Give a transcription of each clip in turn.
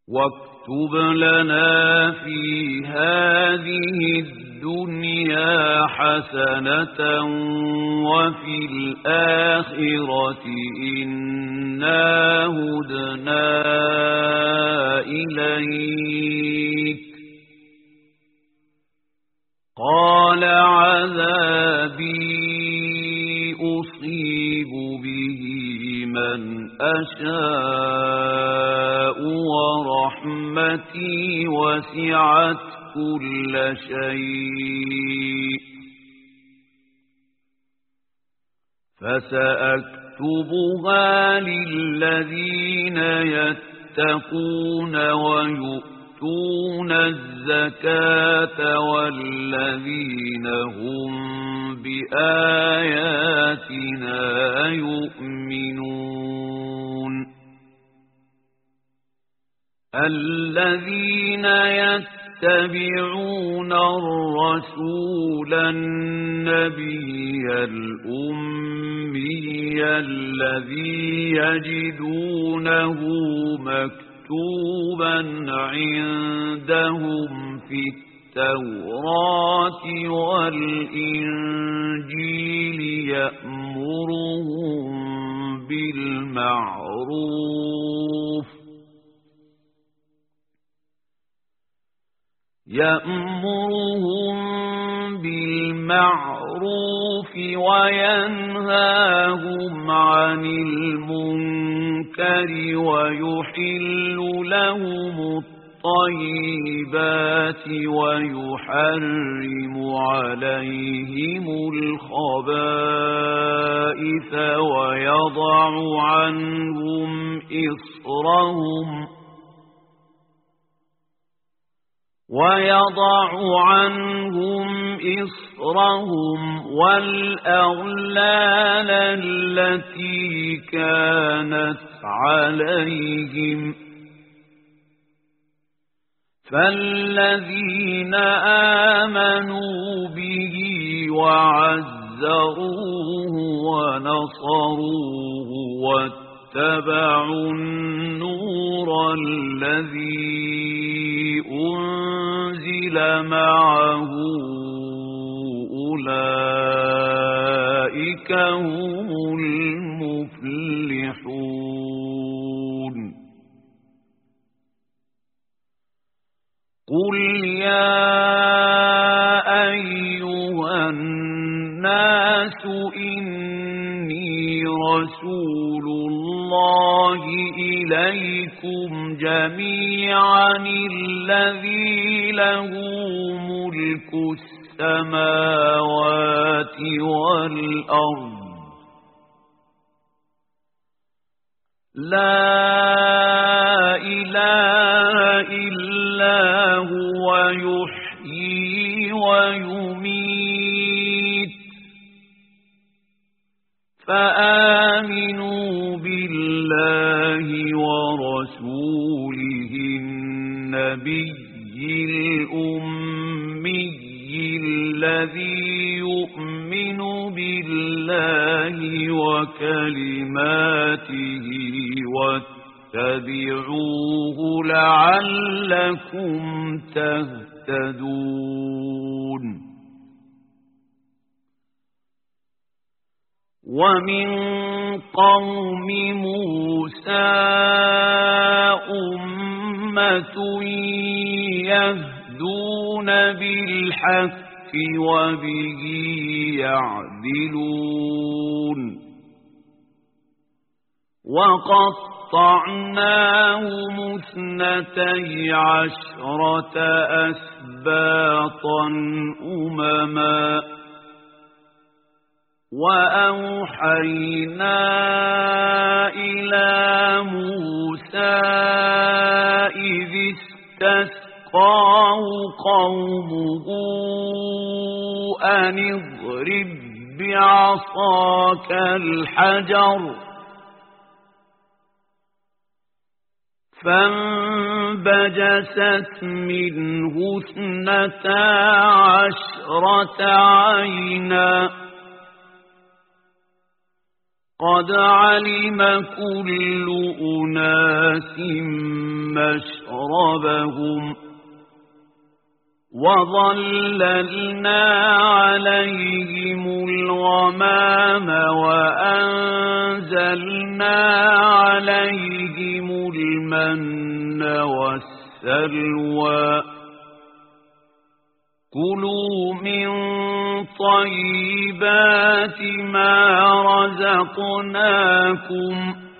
واكتب لنا في هذه الدنيا حسنة وفي الآخرة إنا هدنا إليك. قال عذابي أصيب به من أشاء ورحمتي وسعت كل شيء فسأكتبها للذين يتقون ويؤتون الزكاة والذين هم بآياتنا يؤمنون. الذين يتبعون الرسول النبي الأمي الذي يجدونه مكتوبا عندهم في التوراة والإنجيل يأمرهم بالمعروف وينهاهم عن المنكر ويحل لهم الطيبات ويحرم عليهم الخبائث ويضع عنهم إصرهم والأغلال التي كانت عليهم. فالذين آمنوا به وعزروه ونصروه واتبعوا النور الذي أنزل معه أولئك هم المفلحون. قل يا أيها الناس إني رسول الله إليكم جميعا الذي له ملك السماوات والأرض لا إله إلا هو يحيي ويميت فآمنوا بالله ورسوله النبي الأمي الذي يؤمن بالله وكلماته واتبعوه لعلكم تهتدون. ومن قوم موسى أمة يهدون بالحق وبه يعدلون. وقطعناهم 12 أسباطا أمما وأوحينا إلى موسى إذ استسقاه قومه أن اضرب بعصاك الحجر فانبجست منه 12 عينا قد علم كل أناس مشربهم وظللنا عليهم الغمام وأنزلنا عليهم المن والسلوى كلوا من طيبات ما رزقناكم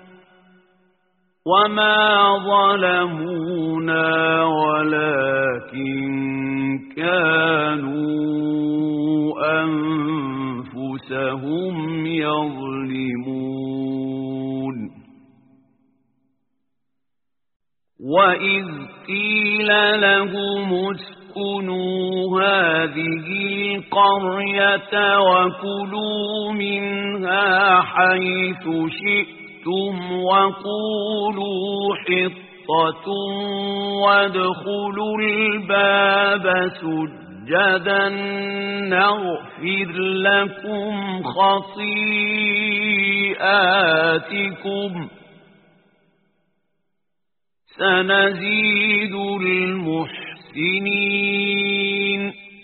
وما ظلمونا ولكن كانوا أنفسهم يظلمون وإذ قيل لهم اسكنوا هذه القرية وكلوا منها حيث شئتم وقولوا حطة وادخلوا الباب سجدا نغفر لكم خطيئاتكم سنزيد المحسنين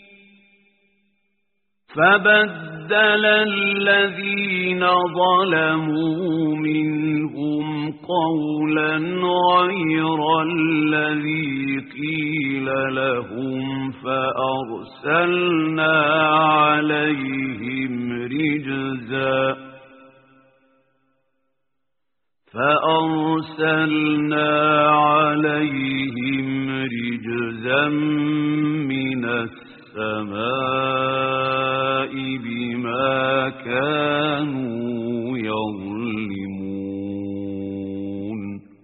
فبدل الذين ظلموا منهم قولا غير الذي قيل لهم فأرسلنا عليهم رجزا من السماء بما كانوا يظلمون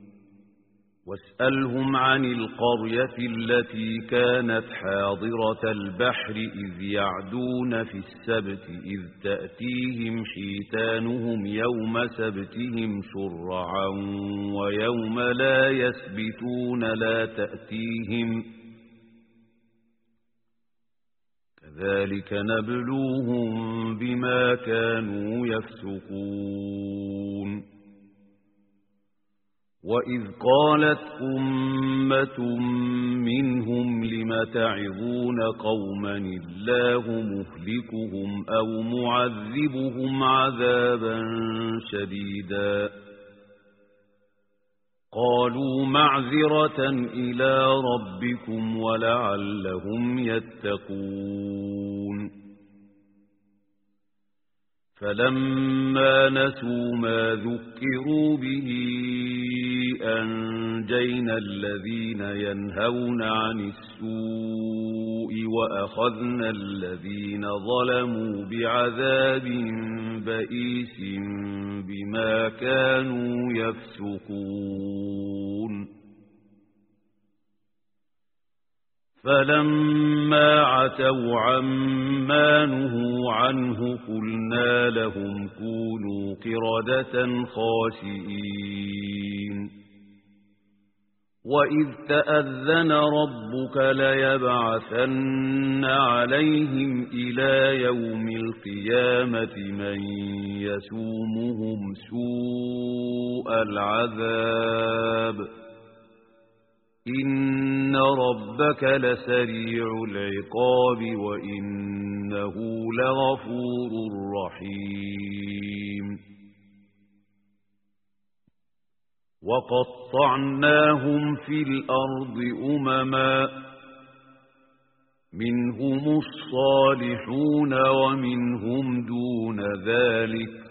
واسألهم عن القرية التي كانت حاضرة البحر إذ يعدون في السبت إذ تأتيهم حيتانهم يوم سبتهم شرعا ويوم لا يسبتون لا تأتيهم كذلك نبلوهم بما كانوا يفسقون وإذ قالت أمة منهم لم تعظون قوما الله مهلكهم أو معذبهم عذابا شديدا قالوا معذرة إلى ربكم ولعلهم يتقون فلما نسوا ما ذكروا به أنجينا الذين ينهون عن السوء وأخذنا الذين ظلموا بعذاب بئيس بما كانوا يفسقون فلما عتوا عما نهوا عنه قلنا لهم كونوا قردة خاسئين وإذ تأذن ربك ليبعثن عليهم إلى يوم القيامة من يسومهم سوء العذاب إن ربك لسريع العقاب وإنه لغفور رحيم وقطعناهم في الأرض أمما منهم الصالحون ومنهم دون ذلك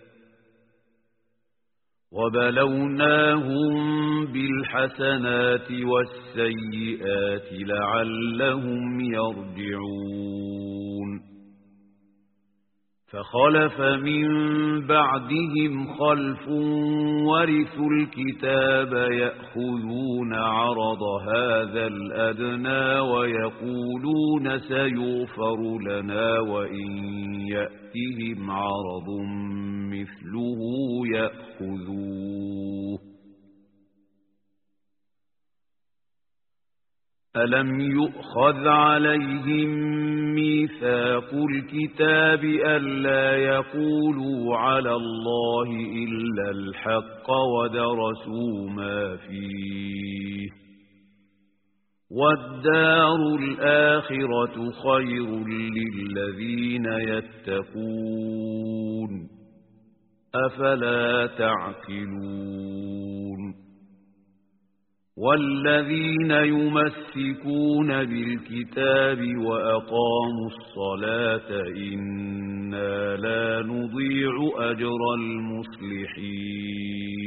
وبلوناهم بالحسنات والسيئات لعلهم يرجعون فخلف من بعدهم خلف ورثوا الكتاب يأخذون عرض هذا الأدنى ويقولون سيغفر لنا وإن يأتهم عرض مثله يأخذوه ألم يؤخذ عليهم ميثاق الكتاب ألا يقولوا على الله إلا الحق ودرسوا ما فيه والدار الآخرة خير للذين يتقون أفلا تعقلون والذين يمسكون بالكتاب وأقاموا الصلاة إنا لا نضيع أجر المصلحين